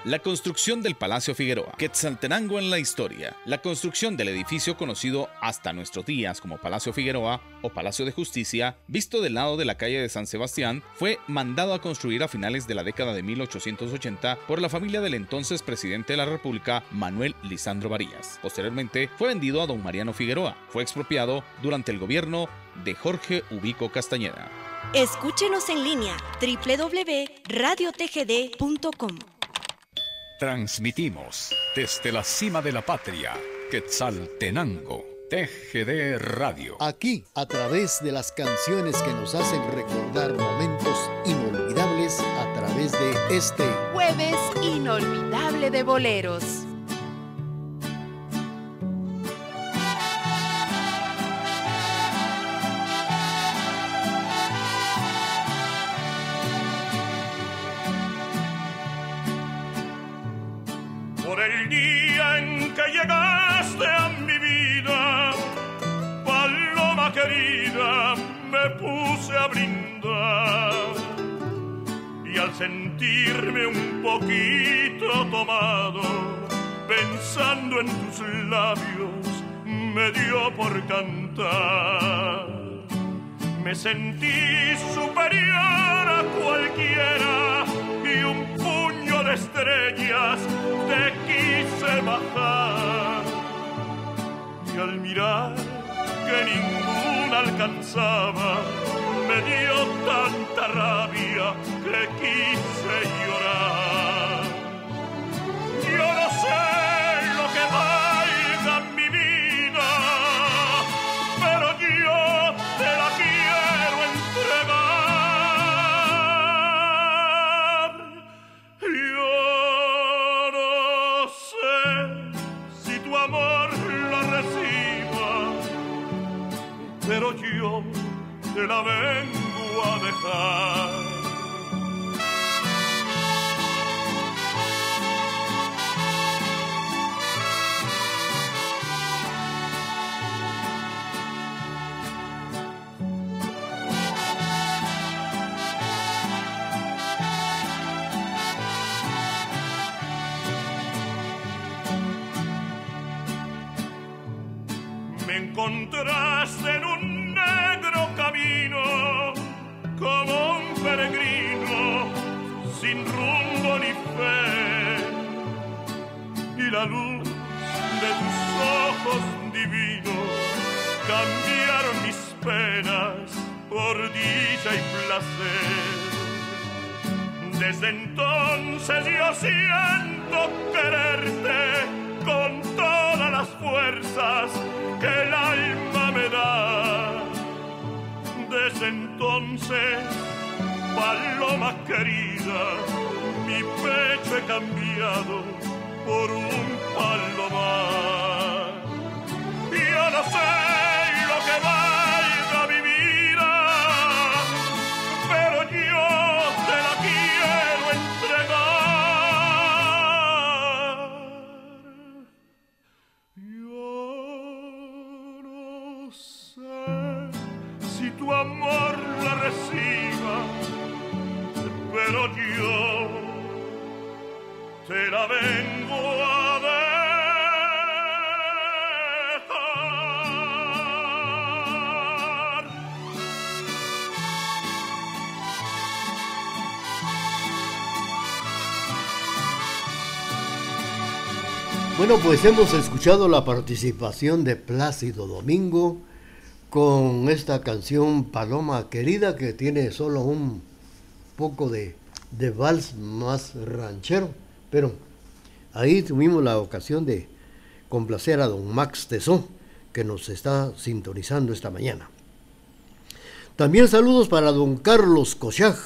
La construcción del Palacio Figueroa. Quetzaltenango en la historia. La construcción del edificio conocido hasta nuestros días como Palacio Figueroa o Palacio de Justicia, visto del lado de la calle de San Sebastián, fue mandado a construir a finales de la década de 1880 por la familia del entonces presidente de la República, Manuel Lisandro Varillas. Posteriormente fue vendido a don Mariano Figueroa. Fue expropiado durante el gobierno de Jorge Ubico Castañeda. Escúchenos en línea www.radiotgd.com. Transmitimos desde la cima de la patria, Quetzaltenango, TGD Radio. Aquí, a través de las canciones que nos hacen recordar momentos inolvidables a través de este Jueves Inolvidable de Boleros. Por el día en que llegaste a mi vida, paloma querida, me puse a brindar. Y al sentirme un poquito tomado, pensando en tus labios, me dio por cantar. Me sentí superior a cualquiera y un puño de estrellas te quise bajar. Y al mirar que ninguna alcanzaba, me dio tanta rabia que quise llorar. Yo no sé lo que valga mi vida, pero yo te la quiero entregar. Yo no sé si tu amor lo reciba, pero yo te la vengo a dejar. Me encontraste en un negro camino, como un peregrino, sin rumbo ni fe. Y la luz de tus ojos divinos cambiaron mis penas por dicha y placer. Desde entonces yo siento quererte con todas las fuerzas que el alma me da. Desde entonces, paloma querida, mi pecho he cambiado por un palomar. Yo no sé lo que valga mi vida, pero yo te la quiero entregar. Yo no sé si tu amor la reciba, pero yo te la vengo a dejar. Bueno, pues hemos escuchado la participación de Plácido Domingo con esta canción Paloma Querida, que tiene solo un poco de vals más ranchero, pero ahí tuvimos la ocasión de complacer a don Max Tesó, que nos está sintonizando esta mañana. También saludos para don Carlos Cochaj.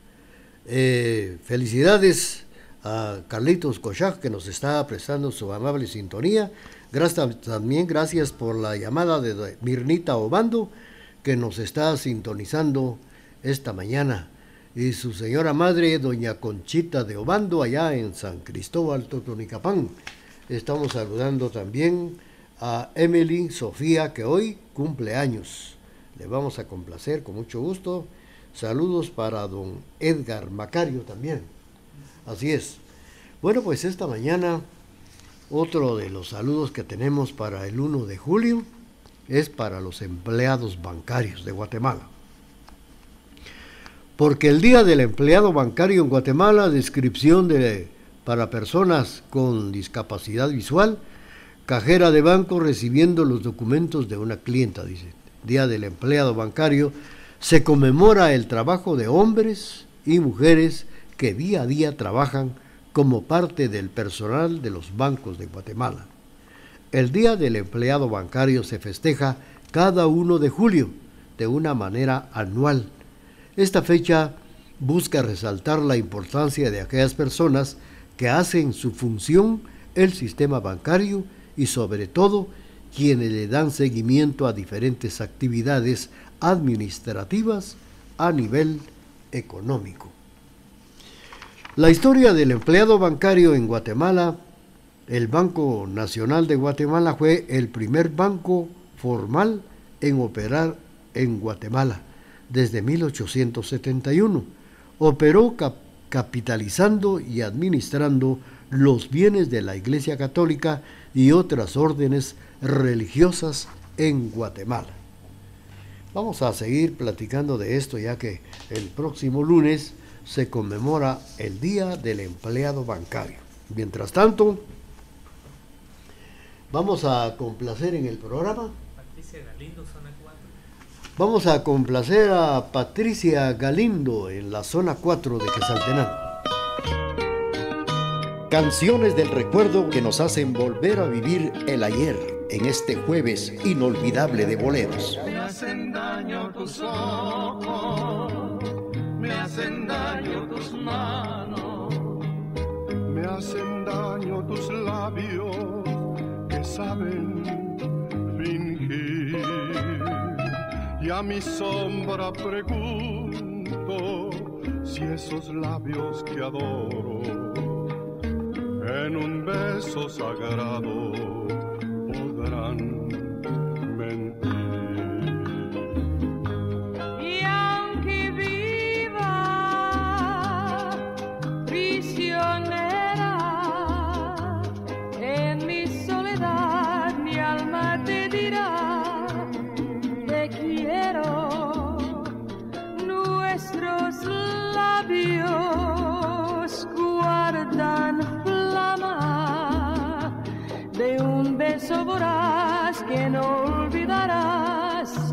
Felicidades a Carlitos Cochaj, que nos está prestando su amable sintonía. También gracias por la llamada de Mirnita Obando, que nos está sintonizando esta mañana, y su señora madre, doña Conchita de Obando, allá en San Cristóbal, Totonicapán. Estamos saludando también a Emily Sofía, que hoy cumple años. Le vamos a complacer con mucho gusto. Saludos para don Edgar Macario también. Así es. Bueno, pues esta mañana otro de los saludos que tenemos para el 1 de julio es para los empleados bancarios de Guatemala. Porque el Día del Empleado Bancario en Guatemala, descripción para personas con discapacidad visual, cajera de banco recibiendo los documentos de una clienta, dice. Día del Empleado Bancario, se conmemora el trabajo de hombres y mujeres que día a día trabajan como parte del personal de los bancos de Guatemala. El Día del Empleado Bancario se festeja cada 1 de julio de una manera anual. Esta fecha busca resaltar la importancia de aquellas personas que hacen su función el sistema bancario y sobre todo quienes le dan seguimiento a diferentes actividades administrativas a nivel económico. La historia del empleado bancario en Guatemala. El Banco Nacional de Guatemala fue el primer banco formal en operar en Guatemala desde 1871. Operó capitalizando y administrando los bienes de la Iglesia Católica y otras órdenes religiosas en Guatemala. Vamos a seguir platicando de esto, ya que el próximo lunes se conmemora el Día del Empleado Bancario. Mientras tanto, vamos a complacer en el programa. Patricia Galindo, zona 4. Vamos a complacer a Patricia Galindo en la zona 4 de Quetzaltenango. Canciones del recuerdo que nos hacen volver a vivir el ayer en este jueves inolvidable de boleros. Me hacen daño tus ojos, me hacen daño tus manos, me hacen daño tus labios que saben fingir. Y a mi sombra pregunto si esos labios que adoro en un beso sagrado podrán mentir. Y aunque viva prisionera en mi soledad, mi alma te dirá te quiero. Nuestros labios guardan flama de un beso voraz que no olvidarás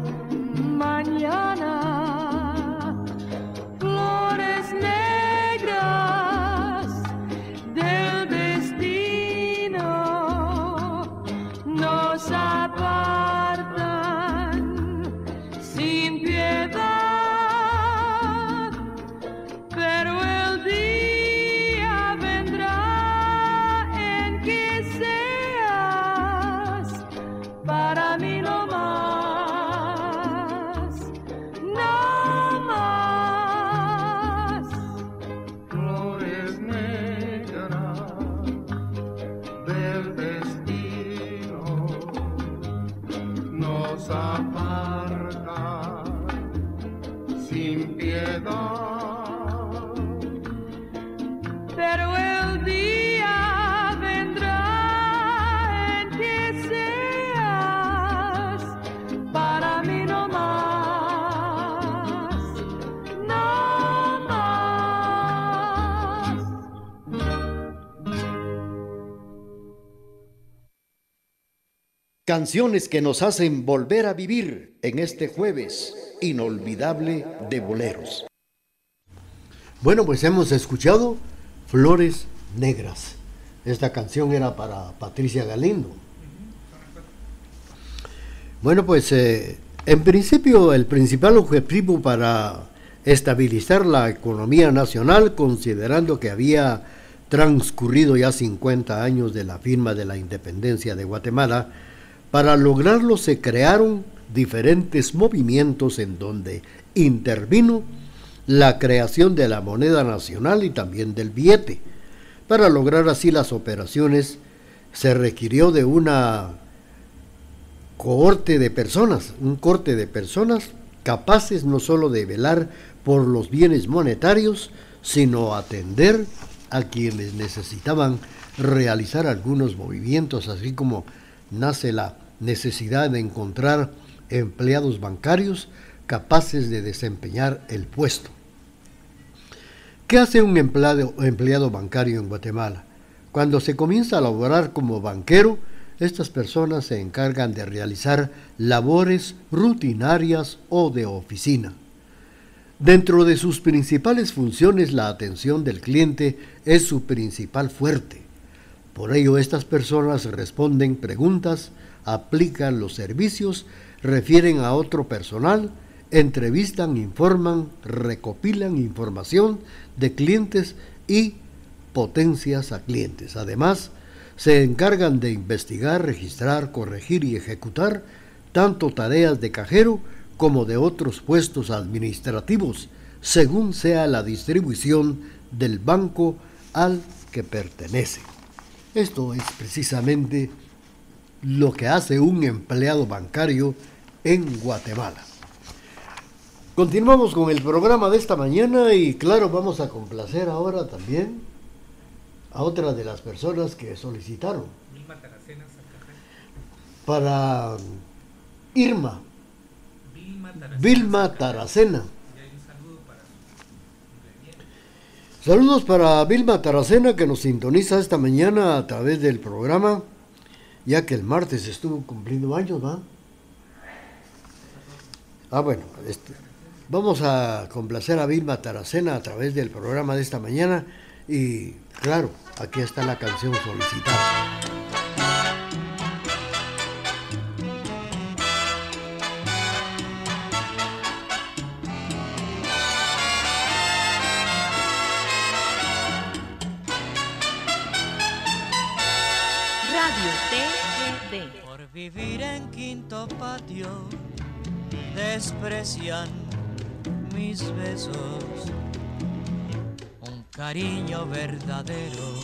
mañana. Flores negras del destino nos apartan sin piedad, pero el día vendrá en que seas para mí no más, no más. Flores negras del destino nos apartan sin piedad, Pero el día vendrá en que seas para mí no más, no más. Canciones que nos hacen volver a vivir en este jueves inolvidable de boleros. Bueno, pues hemos escuchado Flores Negras. Esta canción era para Patricia Galindo. Bueno, pues en principio el principal objetivo para estabilizar la economía nacional, considerando que había transcurrido ya 50 años de la firma de la independencia de Guatemala, para lograrlo se crearon diferentes movimientos en donde intervino la creación de la moneda nacional y también del billete. Para lograr así las operaciones se requirió de una cohorte de personas, un corte de personas capaces no solo de velar por los bienes monetarios, sino atender a quienes necesitaban realizar algunos movimientos, así como nace la necesidad de encontrar empleados bancarios capaces de desempeñar el puesto. ¿Qué hace un empleado bancario en Guatemala? Cuando se comienza a laborar como banquero, estas personas se encargan de realizar labores rutinarias o de oficina. Dentro de sus principales funciones, la atención del cliente es su principal fuerte. Por ello, estas personas responden preguntas, aplican los servicios, refieren a otro personal, entrevistan, informan, recopilan información de clientes y potencias a clientes. Además, se encargan de investigar, registrar, corregir y ejecutar tanto tareas de cajero como de otros puestos administrativos, según sea la distribución del banco al que pertenece. Esto es precisamente lo que hace un empleado bancario en Guatemala. Continuamos con el programa de esta mañana y claro, vamos a complacer ahora también a otra de las personas que solicitaron. Para Irma. Vilma Taracena. Saludos para Vilma Taracena, que nos sintoniza esta mañana a través del programa, ya que el martes estuvo cumpliendo años, ¿va? Bueno, vamos a complacer a Vilma Taracena a través del programa de esta mañana y claro, aquí está la canción solicitada. Por vivir en Quinto Patio desprecian mis besos, un cariño verdadero,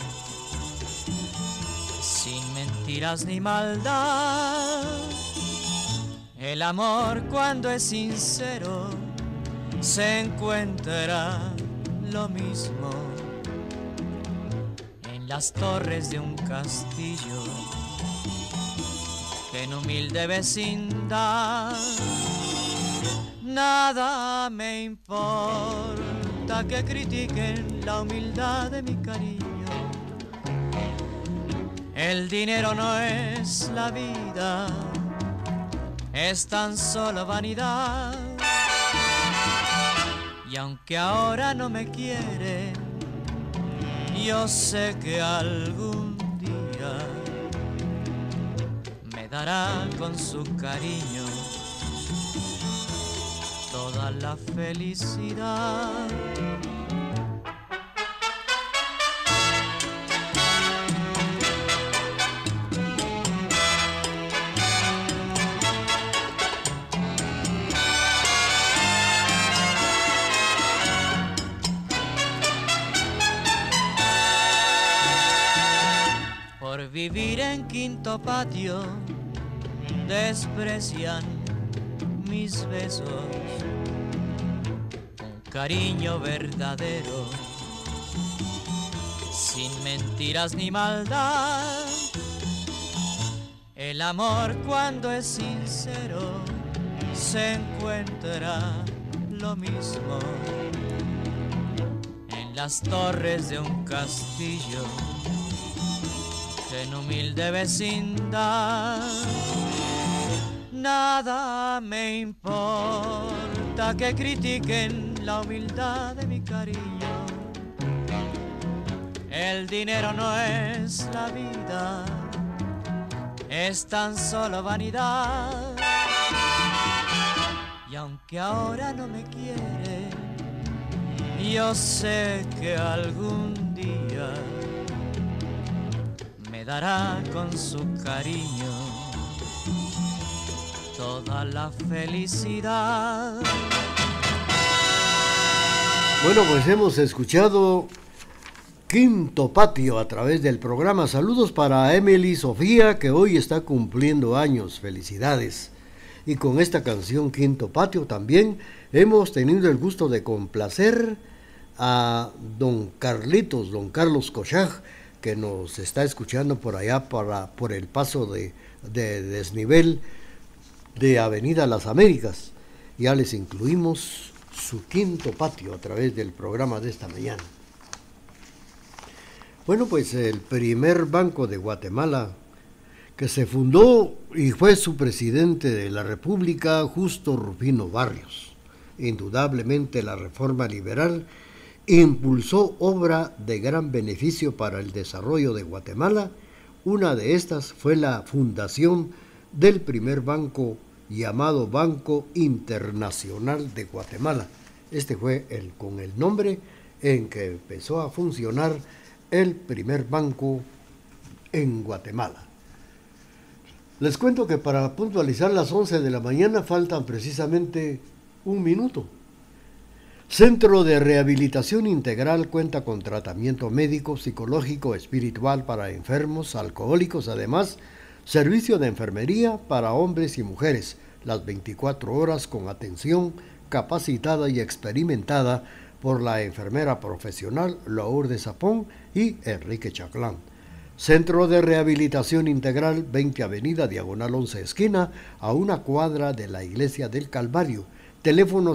sin mentiras ni maldad. El amor cuando es sincero se encuentra lo mismo en las torres de un castillo que en humilde vecindad. Nada me importa que critiquen la humildad de mi cariño. El dinero no es la vida, es tan solo vanidad. Y aunque ahora no me quieren, yo sé que algún día me dará con su cariño toda la felicidad. Por vivir en Quinto Patio desprecian mis besos, un cariño verdadero, sin mentiras ni maldad. El amor cuando es sincero se encuentra lo mismo en las torres de un castillo que en humilde vecindad. Nada me importa que critiquen la humildad de mi cariño. El dinero no es la vida, es tan solo vanidad. Y aunque ahora no me quiere, yo sé que algún día me dará con su cariño toda la felicidad. Bueno, pues hemos escuchado Quinto Patio a través del programa. Saludos para Emily Sofía, que hoy está cumpliendo años. Felicidades. Y con esta canción Quinto Patio también hemos tenido el gusto de complacer a don Carlos Cochaj, que nos está escuchando por allá por el paso de desnivel de Avenida Las Américas. Ya les incluimos su quinto patio a través del programa de esta mañana. Bueno, pues el primer banco de Guatemala, que se fundó y fue su presidente de la República, Justo Rufino Barrios. Indudablemente la reforma liberal impulsó obra de gran beneficio para el desarrollo de Guatemala. Una de estas fue la fundación del primer banco llamado Banco Internacional de Guatemala. Este fue con el nombre en que empezó a funcionar el primer banco en Guatemala. Les cuento que para puntualizar las 11 de la mañana faltan precisamente un minuto. Centro de Rehabilitación Integral cuenta con tratamiento médico, psicológico, espiritual para enfermos, alcohólicos, además servicio de enfermería para hombres y mujeres, las 24 horas con atención capacitada y experimentada por la enfermera profesional Lourdes Zapón y Enrique Chaclán. Centro de Rehabilitación Integral, 20 Avenida, diagonal 11 esquina, a una cuadra de la Iglesia del Calvario. Teléfono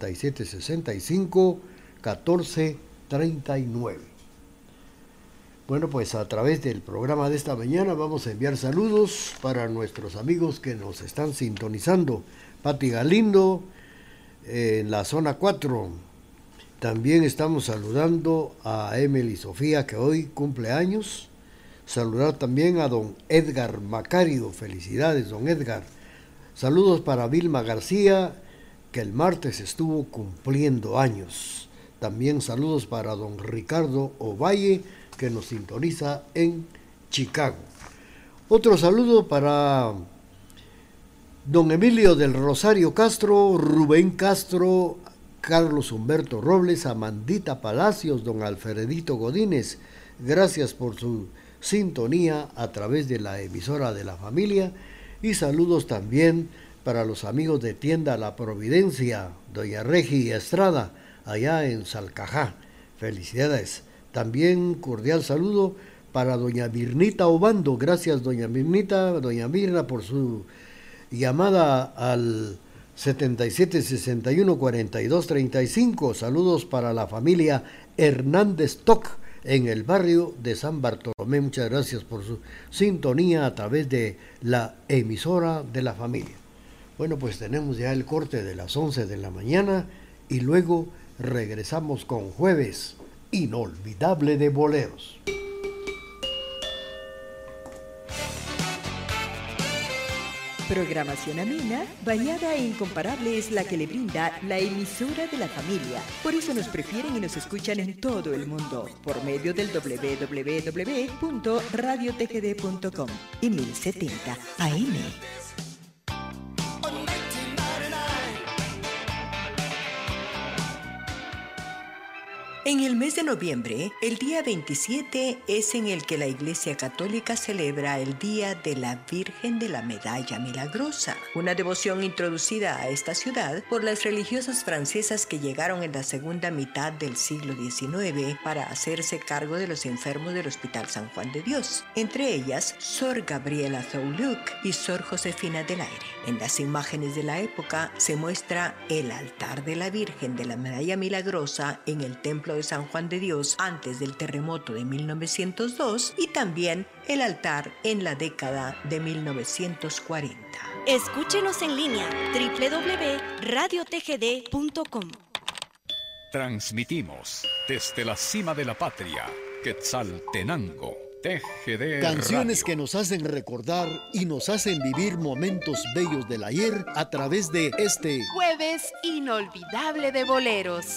7765-1439. Bueno, pues a través del programa de esta mañana vamos a enviar saludos para nuestros amigos que nos están sintonizando. Pati Galindo, en la zona 4. También estamos saludando a Emily Sofía, que hoy cumple años. Saludar también a don Edgar Macario. Felicidades, don Edgar. Saludos para Vilma García, que el martes estuvo cumpliendo años. También saludos para don Ricardo Ovalle, que nos sintoniza en Chicago. Otro saludo para don Emilio del Rosario Castro, Rubén Castro, Carlos Humberto Robles, Amandita Palacios, don Alfredito Godínez. Gracias por su sintonía a través de la emisora de la familia, y saludos también para los amigos de Tienda La Providencia, doña Regi Estrada, allá en Salcajá. Felicidades. También cordial saludo para doña Mirnita Obando. Gracias, doña Mirna, por su llamada al 7761-4235. Saludos para la familia Hernández Toc en el barrio de San Bartolomé. Muchas gracias por su sintonía a través de la emisora de la familia. Bueno, pues tenemos ya el corte de las 11 de la mañana y luego regresamos con Jueves Inolvidable de Boleros. Programación amena, variada e incomparable es la que le brinda la emisora de la familia. Por eso nos prefieren y nos escuchan en todo el mundo, por medio del www.radiotgd.com y 1070 AM. En el mes de noviembre, el día 27 es en el que la Iglesia Católica celebra el Día de la Virgen de la Medalla Milagrosa, una devoción introducida a esta ciudad por las religiosas francesas que llegaron en la segunda mitad del siglo XIX para hacerse cargo de los enfermos del Hospital San Juan de Dios, entre ellas Sor Gabriela Zouluc y Sor Josefina del Aire. En las imágenes de la época se muestra el altar de la Virgen de la Medalla Milagrosa en el Templo de San Juan de Dios antes del terremoto de 1902 y también el altar en la década de 1940. Escúchenos en línea www.radiotgd.com. Transmitimos desde la cima de la patria, Quetzaltenango, TGD Canciones Radio. que nos hacen recordar y nos hacen vivir momentos bellos del ayer a través de este Jueves Inolvidable de Boleros.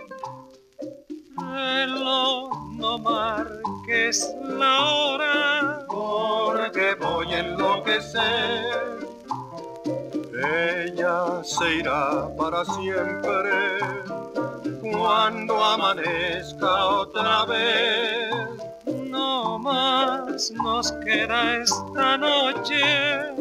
Reloj, no marques la hora, porque voy a enloquecer. Ella se irá para siempre cuando amanezca otra vez. No más nos queda esta noche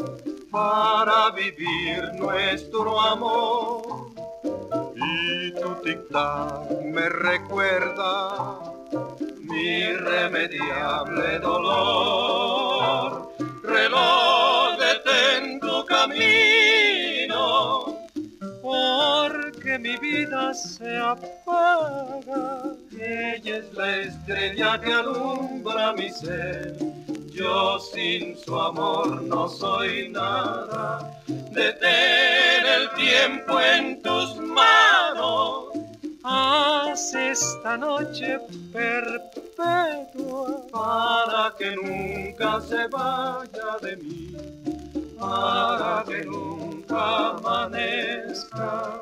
para vivir nuestro amor. Y tú tu tic-tac me recuerda mi irremediable dolor. Reloj, detén tu camino, porque mi vida se apaga. Ella es la estrella que alumbra mi ser, yo sin su amor no soy nada. Detén el tiempo en tus manos, haz esta noche perpetua para que nunca se vaya de mí, para que nunca amanezca.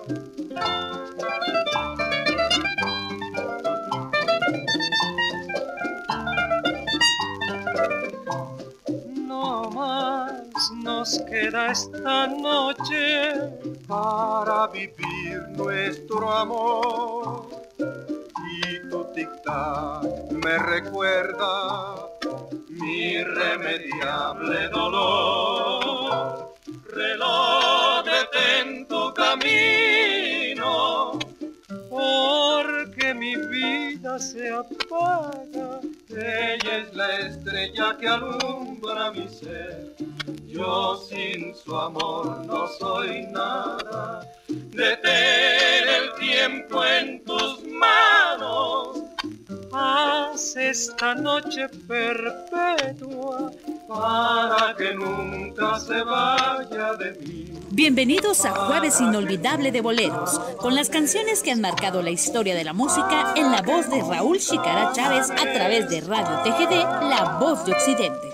No más nos queda esta noche para vivir nuestro amor. Y tu tic-tac me recuerda mi irremediable dolor. Reloj, detén tu camino, porque mi vida se apaga. Ella es la estrella que alumbra mi ser, yo sin su amor no soy nada. Detén el tiempo en tus manos, haz esta noche perpetua para que nunca se vaya de mí. Bienvenidos a Jueves Inolvidable de Boleros, con las canciones que han marcado la historia de la música en la voz de Raúl Chicara Chávez a través de Radio TGD, La Voz de Occidente.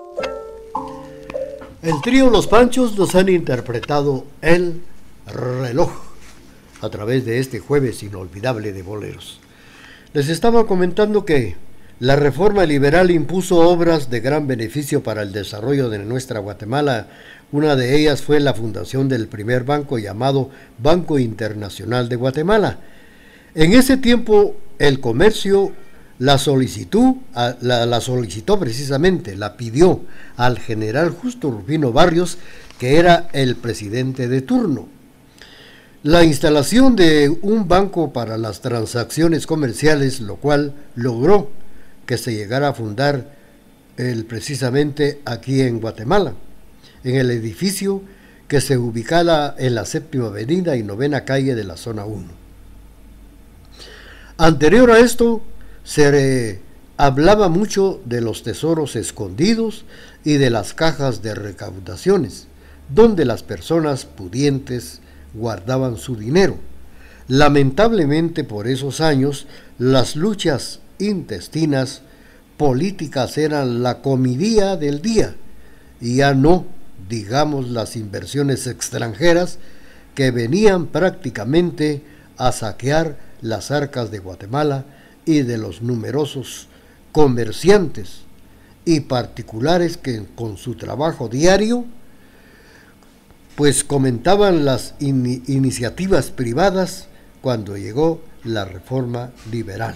El trío Los Panchos nos han interpretado El Reloj a través de este Jueves Inolvidable de Boleros. Les estaba comentando que la reforma liberal impuso obras de gran beneficio para el desarrollo de nuestra Guatemala. Una de ellas fue la fundación del primer banco llamado Banco Internacional de Guatemala. En ese tiempo el comercio la solicitó precisamente, la pidió al general Justo Rufino Barrios, que era el presidente de turno. La instalación de un banco para las transacciones comerciales, lo cual logró que se llegara a fundar precisamente aquí en Guatemala, en el edificio que se ubicaba en la 7ª Avenida y 9ª Calle de la Zona 1. Anterior a esto, se hablaba mucho de los tesoros escondidos y de las cajas de recaudaciones, donde las personas pudientes guardaban su dinero. Lamentablemente, por esos años, las luchas intestinas políticas eran la comidía del día, y ya no digamos las inversiones extranjeras que venían prácticamente a saquear las arcas de Guatemala y de los numerosos comerciantes y particulares que con su trabajo diario pues comentaban las iniciativas privadas cuando llegó la reforma liberal.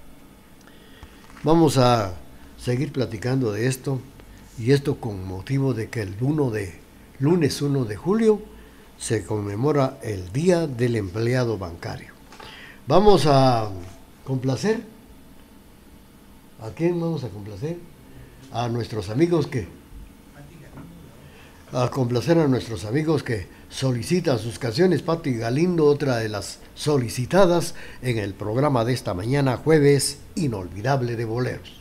Vamos a seguir platicando de esto, y esto con motivo de que el lunes 1 de julio se conmemora el Día del Empleado Bancario. Vamos a complacer. ¿A quién vamos a complacer? A nuestros amigos que solicitan sus canciones. Pati Galindo, otra de las solicitadas en el programa de esta mañana, Jueves Inolvidable de Boleros.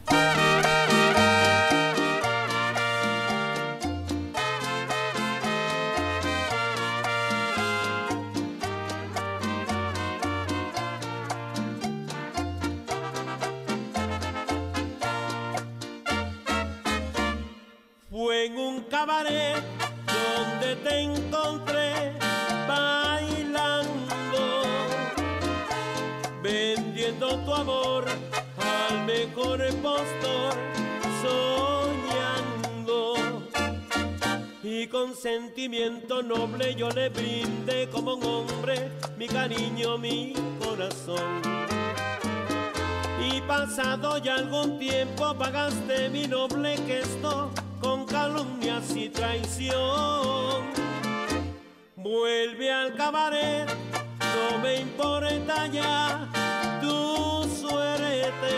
Fue en un cabaret donde te encontré bailando, vendiendo tu amor al mejor postor, soñando. Y con sentimiento noble yo le brindé como un hombre mi cariño, mi corazón. Y pasado ya algún tiempo pagaste mi noble gesto con calumnias y traición. Vuelve al cabaret no me importa ya tu suerte.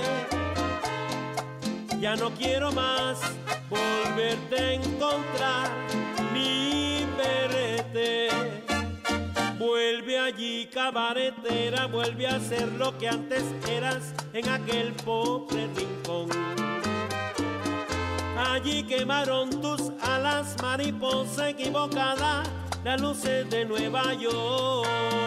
Ya no quiero más volverte a encontrar ni verte. Vuelve allí, cabaretera, vuelve a ser lo que antes eras en aquel pobre rincón. Allí quemaron tus alas, mariposa equivocada, las luces de Nueva York.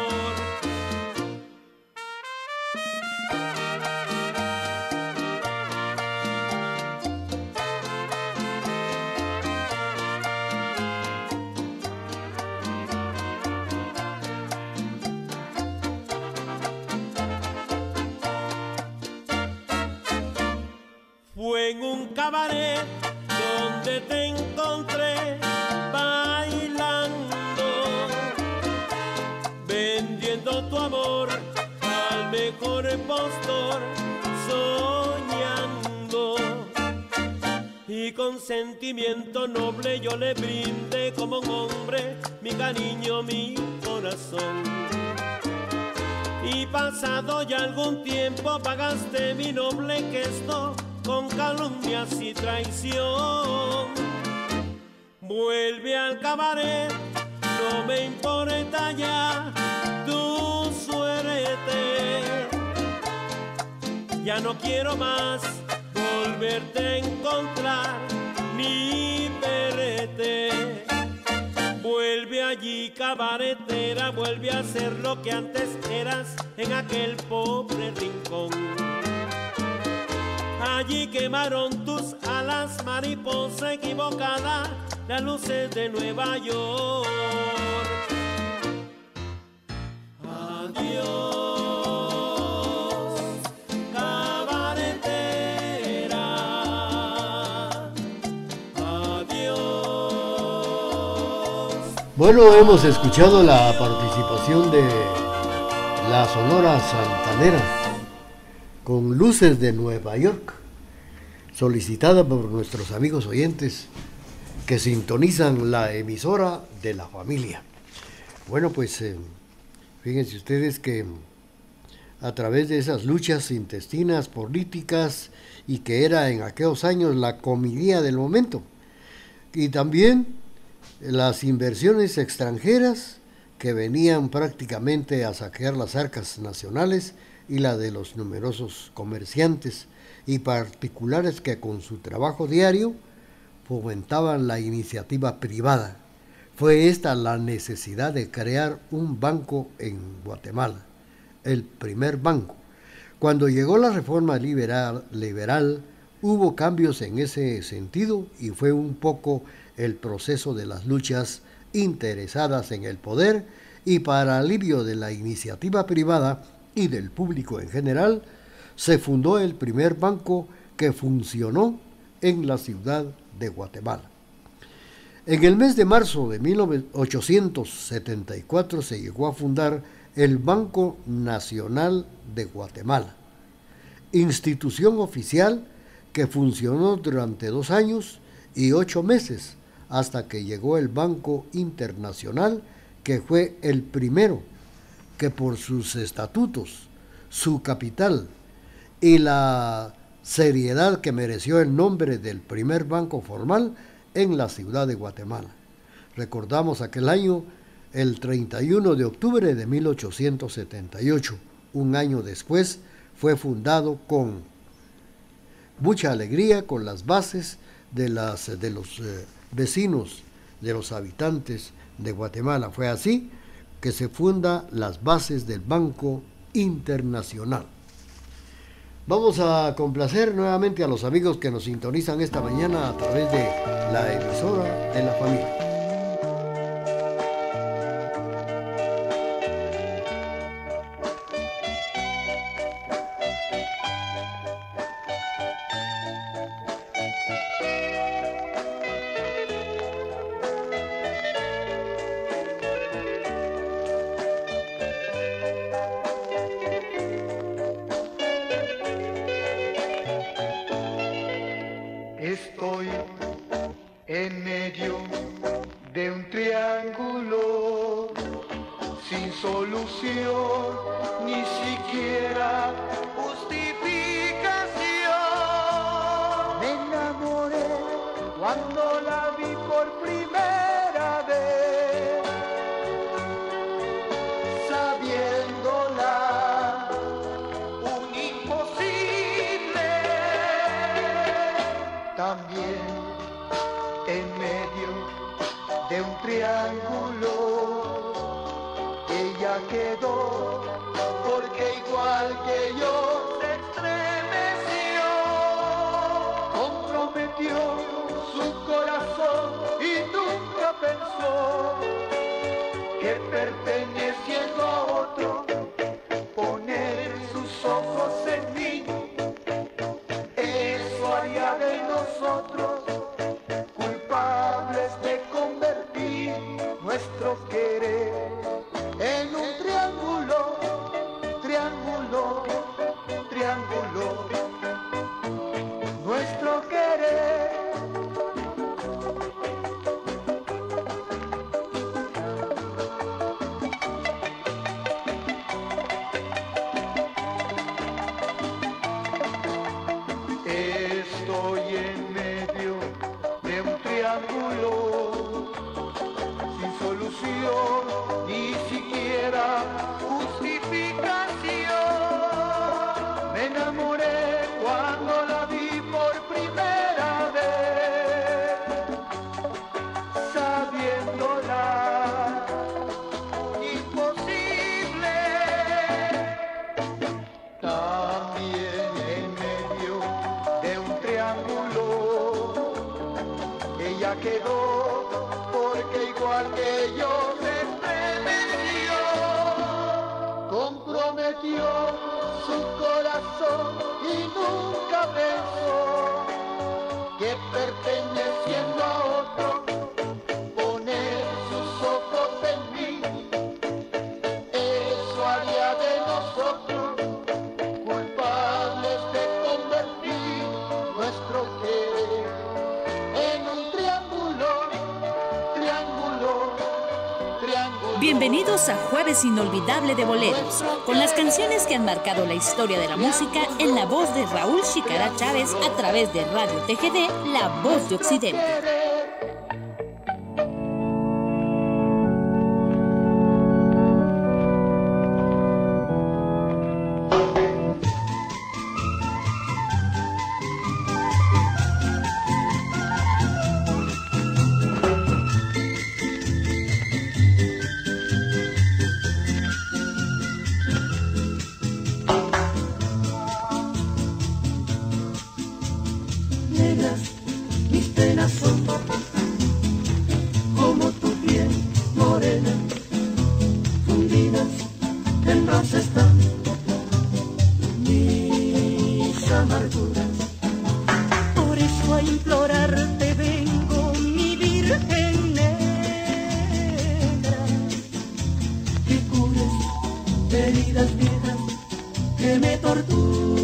Fue en un cabaret donde te encontré bailando, vendiendo tu amor al mejor postor, soñando. Y con sentimiento noble yo le brindé como un hombre mi cariño, mi corazón. Y pasado ya algún tiempo pagaste mi noble gesto con calumnias y traición. Vuelve al cabaret, no me importa ya tu suerte. Ya no quiero más volverte a encontrar ni verte. Vuelve allí, cabaretera, vuelve a ser lo que antes eras en aquel pobre rincón. Allí quemaron tus alas, mariposa equivocada, las luces de Nueva York. Adiós, cabaretera. Adiós. Bueno, hemos escuchado la participación de la Sonora Santanera con Luces de Nueva York, solicitada por nuestros amigos oyentes que sintonizan la emisora de la familia. Bueno, pues fíjense ustedes que a través de esas luchas intestinas políticas, y que era en aquellos años la comidía del momento, y también las inversiones extranjeras que venían prácticamente a saquear las arcas nacionales y la de los numerosos comerciantes y particulares que con su trabajo diario fomentaban la iniciativa privada. Fue esta la necesidad de crear un banco en Guatemala, el primer banco. Cuando llegó la reforma liberal, hubo cambios en ese sentido y fue un poco el proceso de las luchas interesadas en el poder, y para alivio de la iniciativa privada y del público en general, se fundó el primer banco que funcionó en la ciudad de Guatemala. En el mes de marzo de 1874 se llegó a fundar el Banco Nacional de Guatemala, institución oficial que funcionó durante 2 años y 8 meses, hasta que llegó el Banco Internacional, que fue el primero que por sus estatutos, su capital y la seriedad que mereció el nombre del primer banco formal en la ciudad de Guatemala. Recordamos aquel año, el 31 de octubre de 1878, un año después, fue fundado con mucha alegría, con las bases de los vecinos, de los habitantes de Guatemala. Fue así que se funda las bases del Banco Internacional. Vamos a complacer nuevamente a los amigos que nos sintonizan esta mañana a través de la emisora de la familia. Estoy en medio de un triángulo sin solución, ni siquiera justificación. Me enamoré cuando la vi por primera vez, sabiéndola un imposible. También en medio de un triángulo ella quedó, porque igual que yo se estremeció, comprometió su corazón y nunca pensó que perteneciendo a otro, poner sus ojos en mí, eso haría de nosotros culpables de convertir nuestro querer en un triángulo, triángulo, triángulo, nuestro querer. Estoy en medio de un triángulo sin solución, ni siquiera justificación. Me enamoré cuando la vi por primera vez, sabiéndola imposible. También en medio de un triángulo ella quedó, porque igual que yo se estremeció, comprometió su corazón y nunca pensó que perteneciendo a otro, poner sus ojos en mí, eso haría de nosotros culpables de convertir nuestro querer en un triángulo, triángulo, triángulo. Bienvenidos a Jueves Inolvidable de Boleros, con las canciones que han marcado la historia de la música en la voz de Raúl Chicara Chávez a través de Radio TGD, La Voz de Occidente. Negras mis penas son como tu piel morena, fundidas en rosa están mis amarguras. Por eso a implorarte vengo, mi Virgen negra, que cures heridas viejas que me torturan.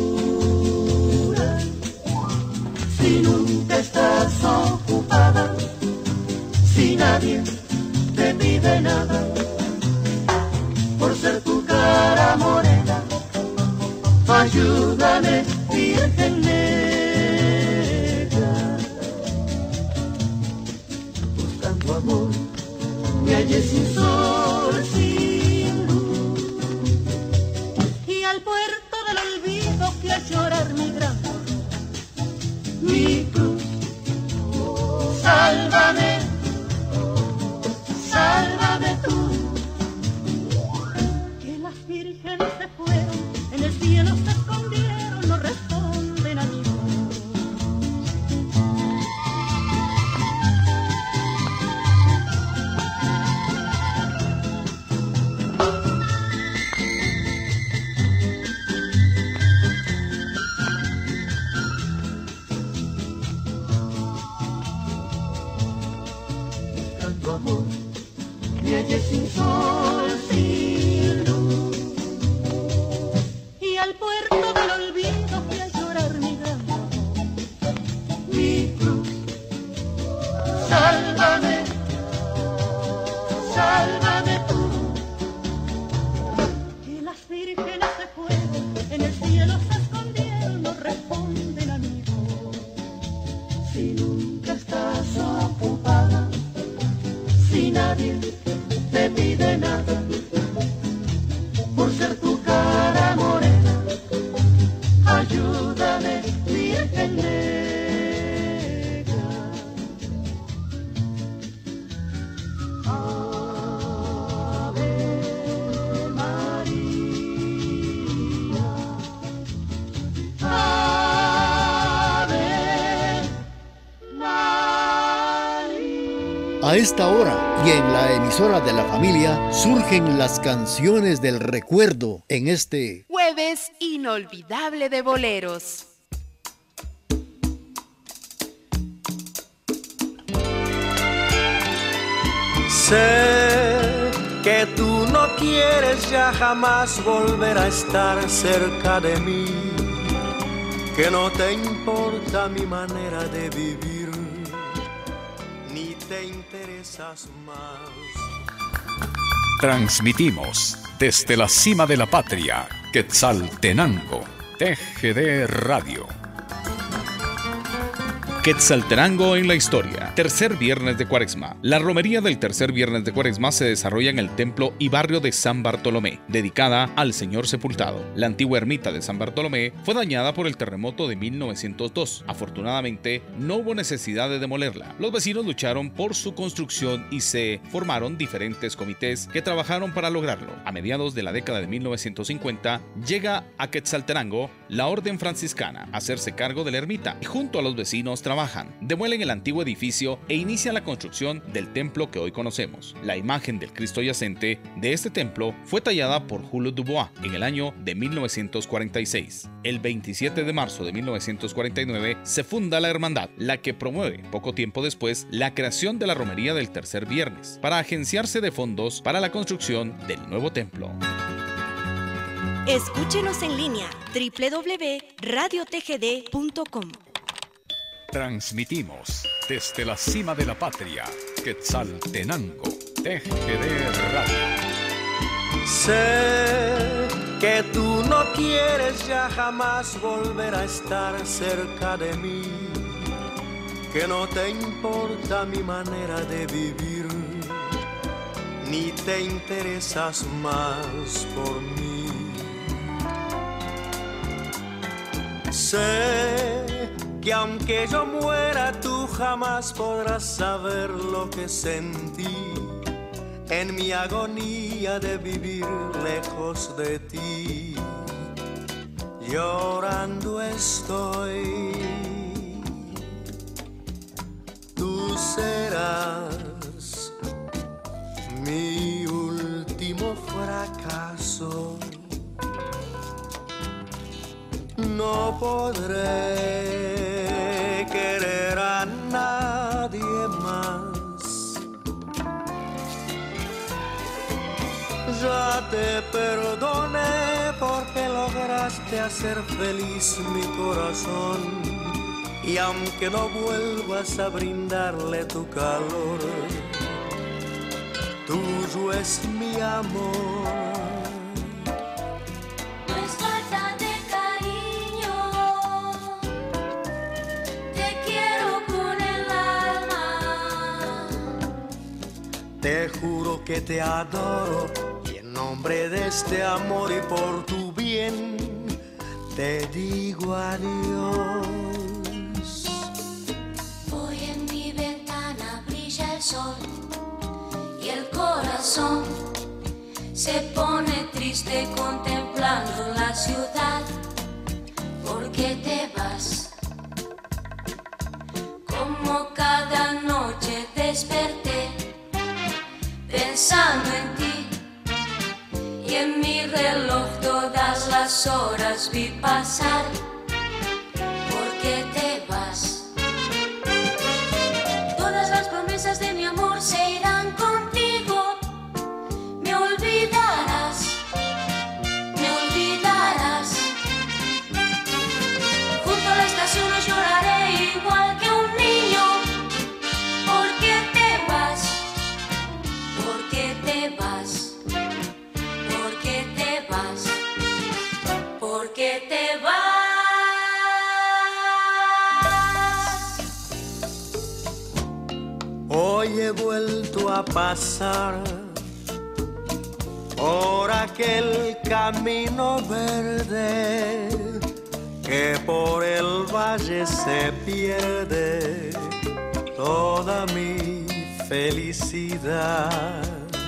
Si nunca estás ocupada, si nadie te pide nada, por ser tu cara morena, ayúdame, Virgen negra. Buscando amor, me hallé sin sol, sin luz, y al puerto del olvido fui a llorar mi gran mi cruz. Sálvame, sálvame tú. Que las vírgenes se fueron, en el cielo se escondieron, no responden a mi voz. Amor, me hallé sin sol, sin luz, y al puerto del olvido fui a llorar mi gran amor, mi cruz. Sálvame, sálvame tú. si nunca estás ocupada, si nadie te pide nada, por ser tu cara morena, ayúdame, Virgen negra. A esta hora y en la emisora de la familia surgen las canciones del recuerdo en este Jueves inolvidable de boleros. Sé que tú no quieres ya jamás volver a estar cerca de mí, que no te importa mi manera de vivir, ni te interesas más. Transmitimos desde la cima de la patria, Quetzaltenango, TGD Radio. Quetzaltenango en la historia. Tercer viernes de Cuaresma. La romería del tercer viernes de Cuaresma se desarrolla en el templo y barrio de San Bartolomé, dedicada al Señor sepultado. La antigua ermita de San Bartolomé fue dañada por el terremoto de 1902. Afortunadamente, no hubo necesidad de demolerla. Los vecinos lucharon por su construcción y se formaron diferentes comités que trabajaron para lograrlo. A mediados de la década de 1950, llega a Quetzaltenango la orden franciscana a hacerse cargo de la ermita y junto a los vecinos trabajan, demuelen el antiguo edificio e inician la construcción del templo que hoy conocemos. La imagen del Cristo yacente de este templo fue tallada por Julio Dubois en el año de 1946. El 27 de marzo de 1949 se funda la hermandad, la que promueve poco tiempo después la creación de la romería del tercer viernes para agenciarse de fondos para la construcción del nuevo templo. Escúchenos en línea www.radiotgd.com. Transmitimos desde la cima de la patria, Quetzaltenango, TGD Radio. Sé que tú no quieres ya jamás volver a estar cerca de mí, que no te importa mi manera de vivir, ni te interesas más por mí. Sé que aunque yo muera, tú jamás podrás saber lo que sentí en mi agonía de vivir lejos de ti. Llorando estoy, tú serás mi último fracaso. No podré querer a nadie más. Ya te perdoné porque lograste hacer feliz mi corazón. Y aunque no vuelvas a brindarle tu calor, tuyo es mi amor. Te juro que te adoro y en nombre de este amor y por tu bien te digo adiós. Hoy en mi ventana brilla el sol y el corazón se pone triste contemplando la ciudad. Porque te vas, como cada noche desperté pensando en ti, y en mi reloj todas las horas vi pasar. Porque te vas, todas las promesas de mi amor se irán contigo. Me olvidarás, me olvidarás. Junto a la estación no lloraré igual que un niño. Porque te vas, porque te vas, porque te vas, porque te vas. Hoy he vuelto a pasar por aquel camino verde que por el valle se pierde toda mi felicidad.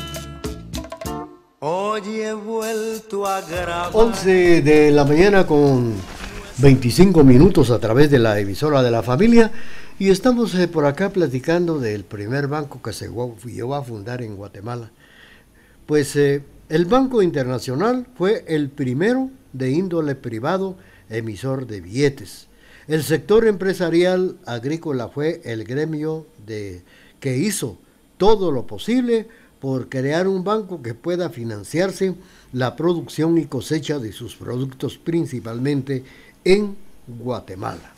Hoy he vuelto a grabar 11 de la mañana con 25 minutos a través de la emisora de la familia, y estamos por acá platicando del primer banco que se llevó a fundar en Guatemala. Pues el Banco Internacional fue el primero de índole privado emisor de billetes. El sector empresarial agrícola fue el gremio que hizo todo lo posible por crear un banco que pueda financiarse la producción y cosecha de sus productos, principalmente en Guatemala.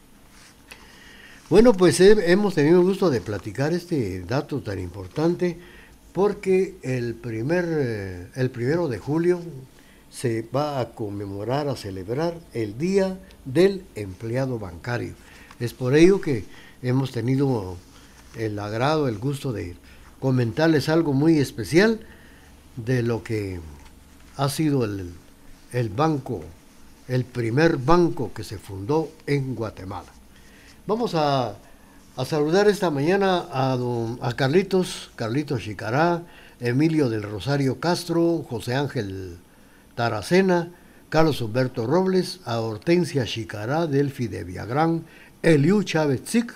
Bueno, pues hemos tenido el gusto de platicar este dato tan importante porque el 1 de julio se va a conmemorar, a celebrar el Día del Empleado Bancario. Es por ello que hemos tenido el agrado, el gusto de comentarles algo muy especial de lo que ha sido el banco, el primer banco que se fundó en Guatemala. Vamos a saludar esta mañana a Carlitos Xicará, Emilio del Rosario Castro, José Ángel Taracena, Carlos Humberto Robles, a Hortensia Xicará, Delfi de Villagrán, Eliú Chávez Zic,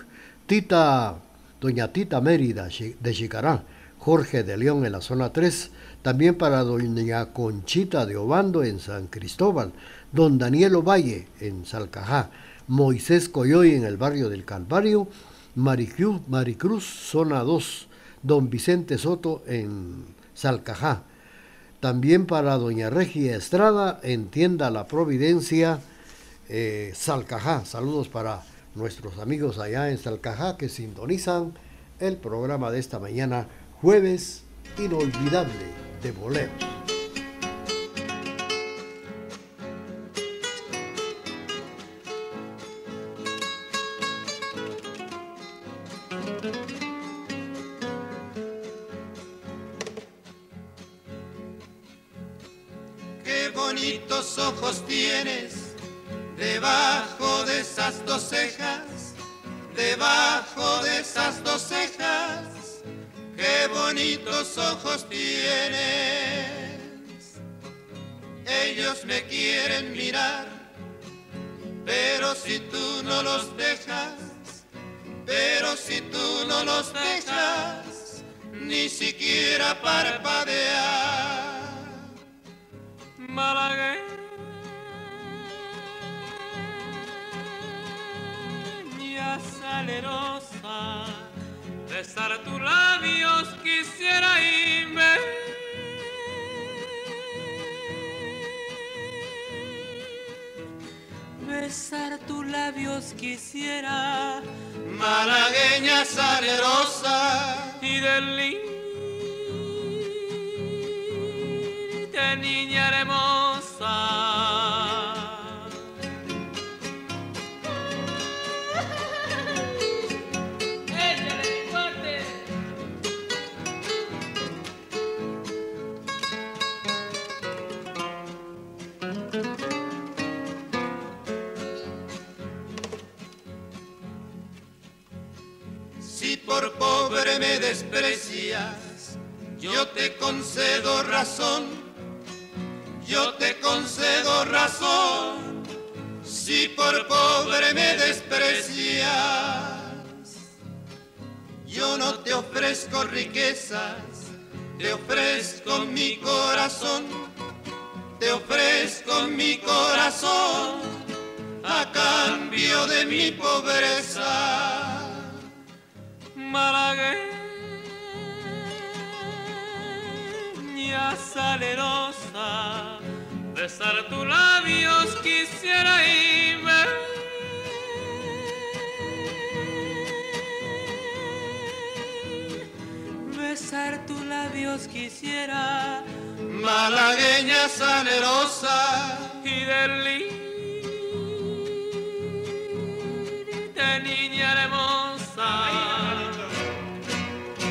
doña Tita Mérida de Xicará, Jorge de León en la zona 3, también para doña Conchita de Obando en San Cristóbal, don Daniel Ovalle en Salcajá, Moisés Coyoy en el barrio del Calvario, Maricruz, zona 2, don Vicente Soto en Salcajá. También para doña Regia Estrada en Tienda La Providencia, Salcajá. Saludos para nuestros amigos allá en Salcajá que sintonizan el programa de esta mañana, Jueves Inolvidable de Boleros. Bonitos ojos tienes debajo de esas dos cejas, debajo de esas dos cejas. Qué bonitos ojos tienes. Ellos me quieren mirar, pero si tú no los dejas, pero si tú no los dejas, ni siquiera parpadear. Malagueña salerosa, besar tus labios quisiera irme. Besar tus labios quisiera, malagueña salerosa, y delirte, niña hermosa. Échale fuerte. Si por pobre me desprecias, yo te concedo razón. Yo te concedo razón, si por pobre me desprecias. Yo no te ofrezco riquezas, te ofrezco mi corazón, te ofrezco mi corazón, a cambio de mi pobreza. Malagueña salerosa, besar tus labios quisiera irme. Besar tus labios quisiera, malagueña salerosa, y delirte, niña hermosa.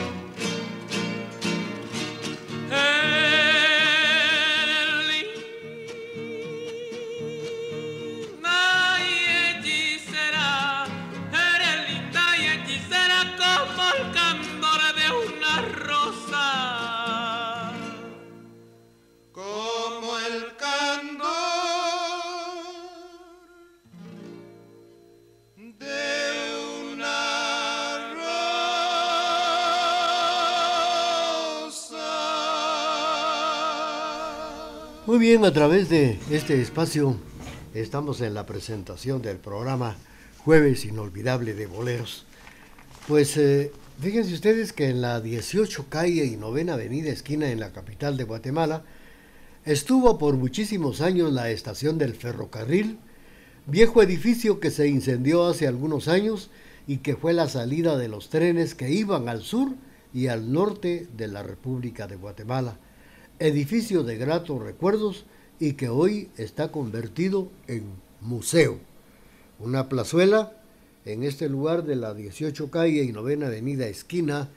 Muy bien, a través de este espacio estamos en la presentación del programa Jueves Inolvidable de Boleros. Pues fíjense ustedes que en la 18 calle y 9ª avenida esquina en la capital de Guatemala estuvo por muchísimos años la estación del ferrocarril, viejo edificio que se incendió hace algunos años y que fue la salida de los trenes que iban al sur y al norte de la República de Guatemala. Edificio de gratos recuerdos y que hoy está convertido en museo. Una plazuela en este lugar de la 18 calle y 9ª avenida esquina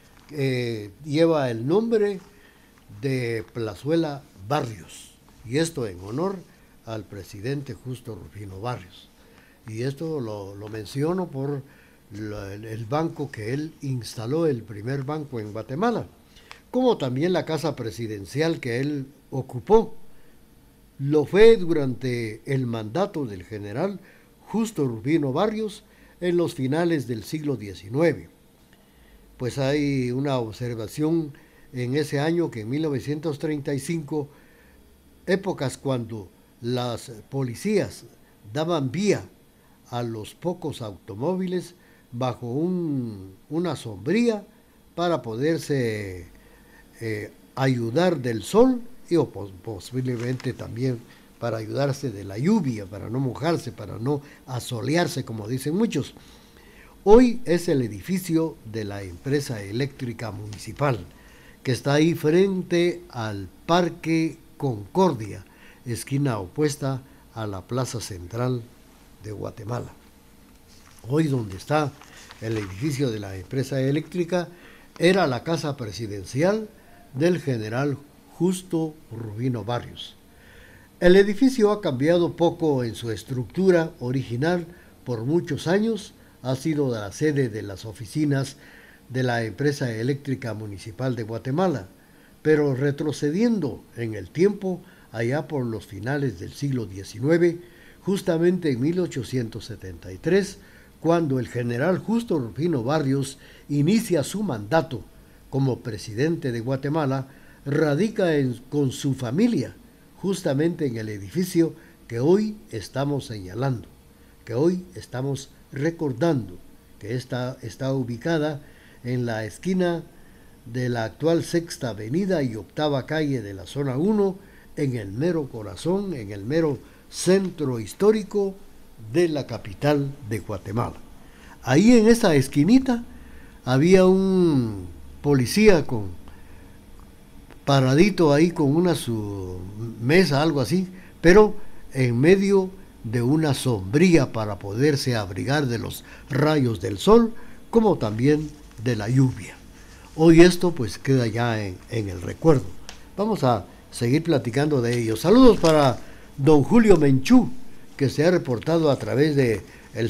lleva el nombre de Plazuela Barrios, y esto en honor al presidente Justo Rufino Barrios. Y esto lo menciono por el banco que él instaló, el primer banco en Guatemala, como también la casa presidencial que él ocupó. Lo fue durante el mandato del general Justo Rufino Barrios en los finales del siglo XIX. Pues hay una observación en ese año que en 1935, épocas cuando las policías daban vía a los pocos automóviles bajo una sombría para poderse ayudar del sol y posiblemente también para ayudarse de la lluvia, para no mojarse, para no asolearse, como dicen muchos. Hoy es el edificio de la empresa eléctrica municipal, que está ahí frente al Parque Concordia, esquina opuesta a la Plaza Central de Guatemala. Hoy donde está el edificio de la empresa eléctrica era la casa presidencial del general Justo Rufino Barrios. El edificio ha cambiado poco en su estructura original por muchos años, ha sido la sede de las oficinas de la empresa eléctrica municipal de Guatemala, pero retrocediendo en el tiempo, allá por los finales del siglo XIX, justamente en 1873, cuando el general Justo Rufino Barrios inicia su mandato como presidente de Guatemala, radica con su familia justamente en el edificio que hoy estamos señalando, que hoy estamos recordando, que está ubicada en la esquina de la actual 6ª avenida y 8ª calle de la zona 1, en el mero corazón, en el mero centro histórico de la capital de Guatemala. Ahí en esa esquinita había un policía paradito ahí con su mesa, algo así, pero en medio de una sombría para poderse abrigar de los rayos del sol, como también de la lluvia. Hoy esto pues queda ya en el recuerdo. Vamos a seguir platicando de ello. Saludos para don Julio Menchú, que se ha reportado a través de el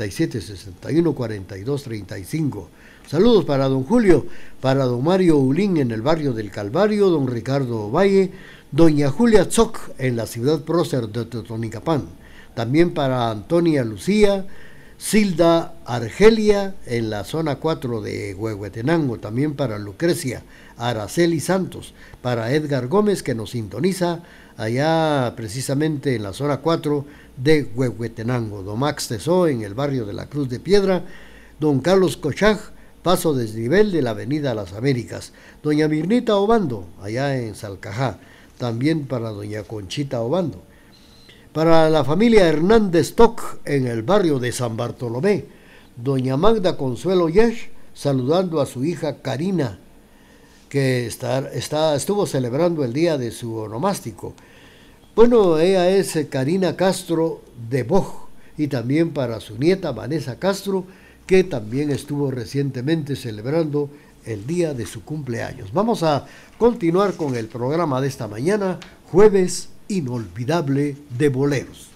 77614235. Saludos para don Julio, para don Mario Ulín en el barrio del Calvario, don Ricardo Valle, doña Julia Tzoc en la ciudad prócer de Totonicapán. También para Antonia Lucía, Silda Argelia en la zona 4 de Huehuetenango. También para Lucrecia Araceli Santos, para Edgar Gómez, que nos sintoniza allá precisamente en la zona 4 de Huehuetenango. Don Max Tesó en el barrio de la Cruz de Piedra, don Carlos Cochaj, paso desnivel de la avenida Las Américas, doña Mirnita Obando allá en Salcajá, también para doña Conchita Obando, para la familia Hernández Toc en el barrio de San Bartolomé, doña Magda Consuelo Yesh saludando a su hija Karina, que estuvo celebrando el día de su onomástico. Bueno, ella es Karina Castro de Boj, y también para su nieta Vanessa Castro, que también estuvo recientemente celebrando el día de su cumpleaños. Vamos a continuar con el programa de esta mañana, Jueves Inolvidable de Boleros.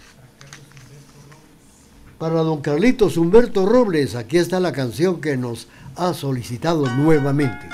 Para don Carlitos Humberto Robles, aquí está la canción que nos ha solicitado nuevamente.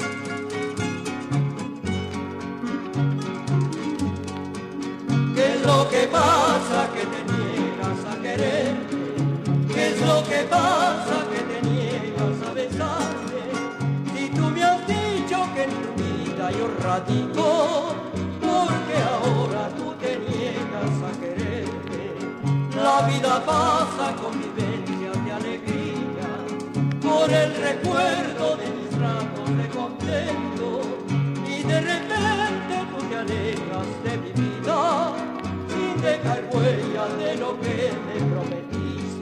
Que lo lo que pasa que te niegas a quererme? ¿Qué es lo que pasa que te niegas a besarme? Si tú me has dicho que en tu vida hay un ratito, porque ahora tú te niegas a quererme. La vida pasa con vivencias de alegría, por el recuerdo de mis ratos de contento, y de repente tú te alejas de mi vida sin dejar huella de lo que me prometiste.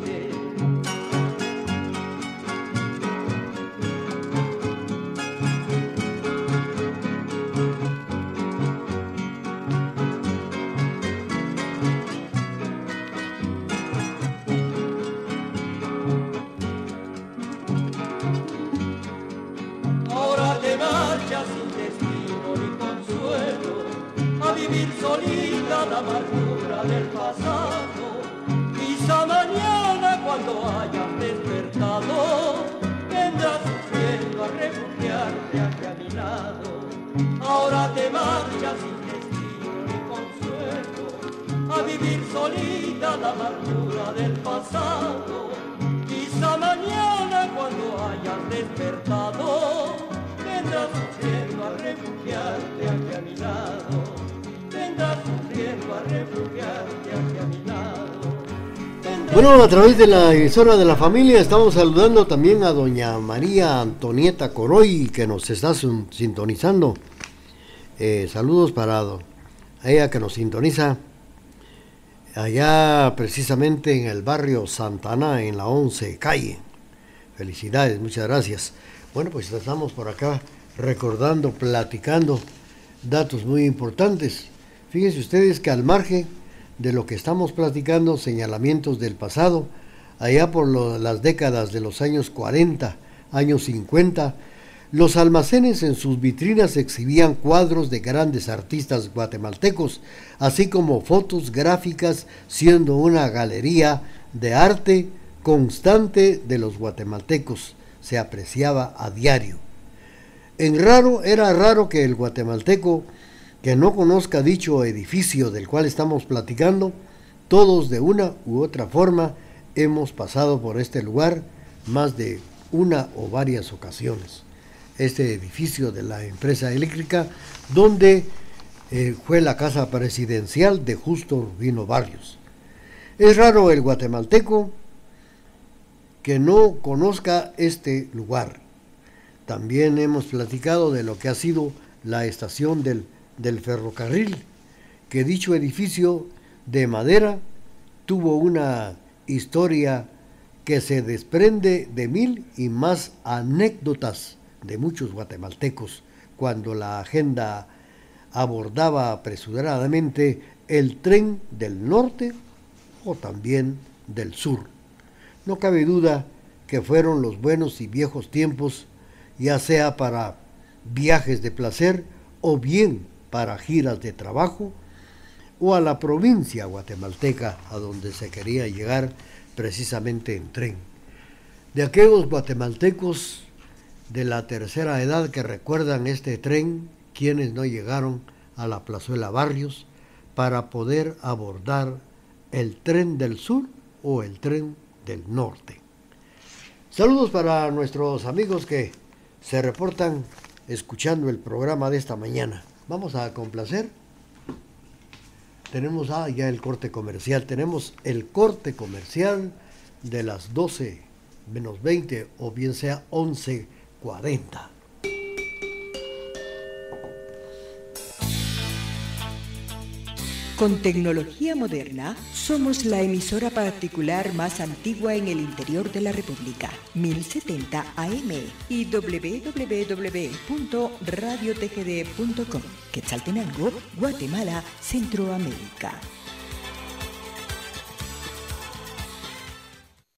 Ahora te marchas sin destino ni consuelo, a vivir solita la amargura del pasado. Quizá mañana cuando hayas despertado, vendrás sufriendo a refugiarte aquí a mi lado. Ahora te marchas sin destino ni consuelo, a vivir solita la amargura del pasado. Quizá mañana cuando hayas despertado, vendrás sufriendo a refugiarte aquí a mi lado. Vendrás sufriendo a refugiarte aquí a mi lado. Bueno, a través de la emisora de la familia estamos saludando también a doña María Antonieta Coroy, que nos está sintonizando. Saludos para ella que nos sintoniza allá precisamente en el barrio Santana, en la 11 calle. Felicidades, muchas gracias. Bueno, pues estamos por acá recordando, platicando datos muy importantes. Fíjense ustedes que al margen de lo que estamos platicando, señalamientos del pasado, allá por las décadas de los años 40, años 50, los almacenes en sus vitrinas exhibían cuadros de grandes artistas guatemaltecos, así como fotos gráficas, siendo una galería de arte constante de los guatemaltecos. Se apreciaba a diario. Era raro que el guatemalteco que no conozca dicho edificio del cual estamos platicando. Todos de una u otra forma hemos pasado por este lugar más de una o varias ocasiones. Este edificio de la empresa eléctrica, donde fue la casa presidencial de Justo Rubino Barrios. Es raro el guatemalteco que no conozca este lugar. También hemos platicado de lo que ha sido la estación del ferrocarril, que dicho edificio de madera tuvo una historia que se desprende de mil y más anécdotas de muchos guatemaltecos cuando la agenda abordaba apresuradamente el tren del norte o también del sur. No cabe duda que fueron los buenos y viejos tiempos, ya sea para viajes de placer o bien para giras de trabajo, o a la provincia guatemalteca a donde se quería llegar precisamente en tren. De aquellos guatemaltecos de la tercera edad que recuerdan este tren, quienes no llegaron a la Plazuela Barrios para poder abordar el tren del sur o el tren del norte. Saludos para nuestros amigos que se reportan escuchando el programa de esta mañana. Vamos a complacer. Tenemos ya el corte comercial. Tenemos el corte comercial de las 12 menos 20 o bien sea 11:40. Con tecnología moderna, somos la emisora particular más antigua en el interior de la República, 1070 AM y www.radiotgd.com, Quetzaltenango, Guatemala, Centroamérica.